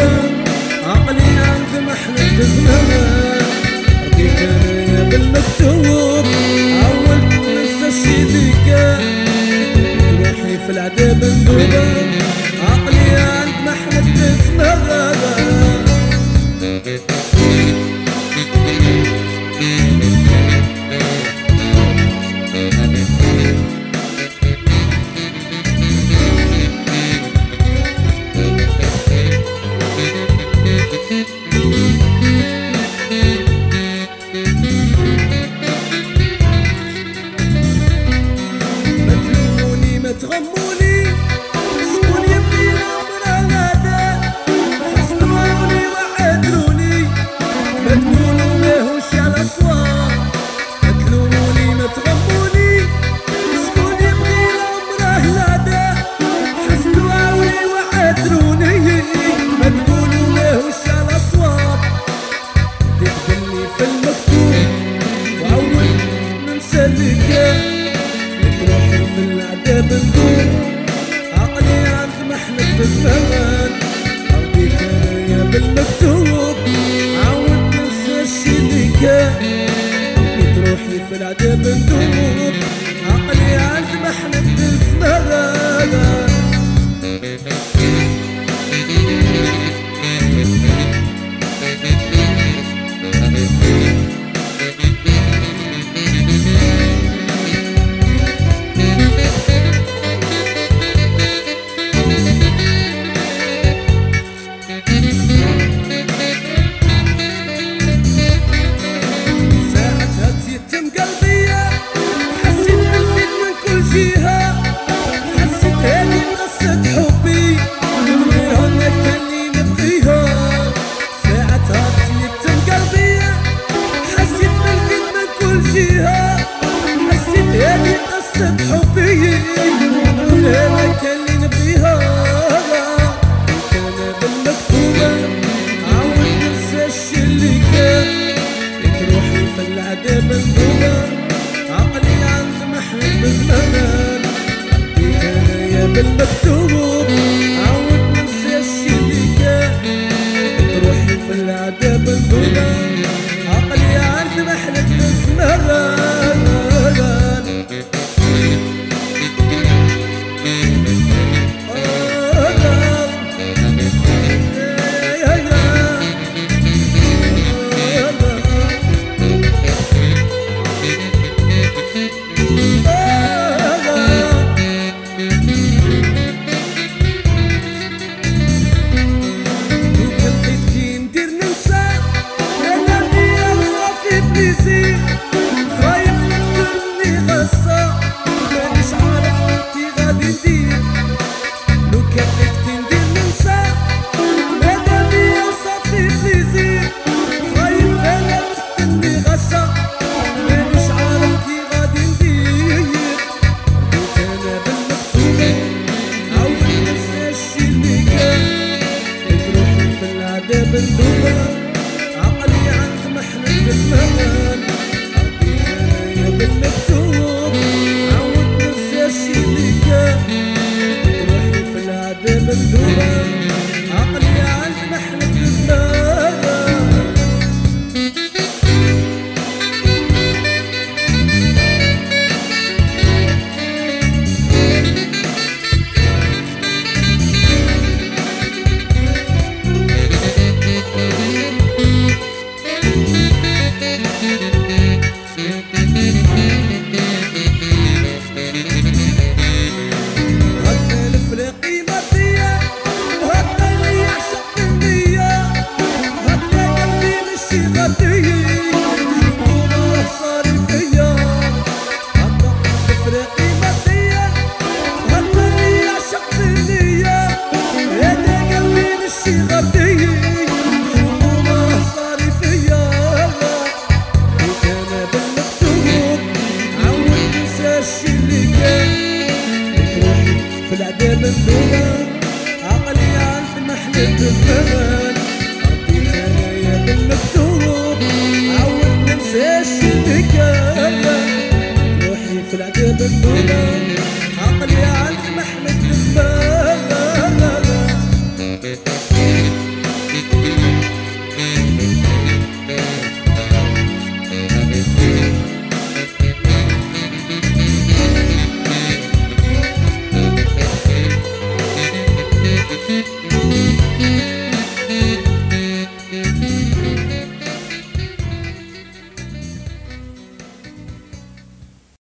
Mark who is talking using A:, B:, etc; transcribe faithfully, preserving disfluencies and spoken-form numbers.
A: مكتوبة، عقلي عند محل الزمان. رضيت انايا بالمكتوب، عودت ننسى الشي اللي كان. روحي في العذاب مندوبة، عقلي عند محل الزمان. تغموني شكون يبني الامر هذا، حسبوني وعدلوني، ما تقولوا ماهوش على صواب. ما تلوموني ما تغموني شكون يبني الامر هذا، حسبوني وعدلوني، ما تقولوا ماهوش على صواب. تقبلني في المكتوب وعود ننسى اللي كان. روحي في العذاب ندور، عقلي عند محل الزمان. رضيت انايا بالمكتوب، عود ننسى الشي اللي كان. رضيت روحي في العذاب ندور، عقلي عند محل الزمان. حسيت هذه قصة حبي نبغيها ما كاني نبغيها. ساعتها تيتم قلبي، حسيت بالفيد من كل جهة. حسيت هذه قصة حبي نبغيها ما كاني نبغيها. انا بالمكتوبة عاود ننسى الشي اللي كان. لقيت روحي في العذاب مندوبة، عقلي عند محل الزمان. رضيت انايا بالمكتوب، عود ننسى الشي اللي كان. لقيت روحي في العذاب مندوبة، عقلي عند محل الزمان. مندوبة، عقلي عند محل الزمان. رضيت انايا بالمكتوب، عود ننسى الشي اللي كان. روحي في العذاب مندوبة.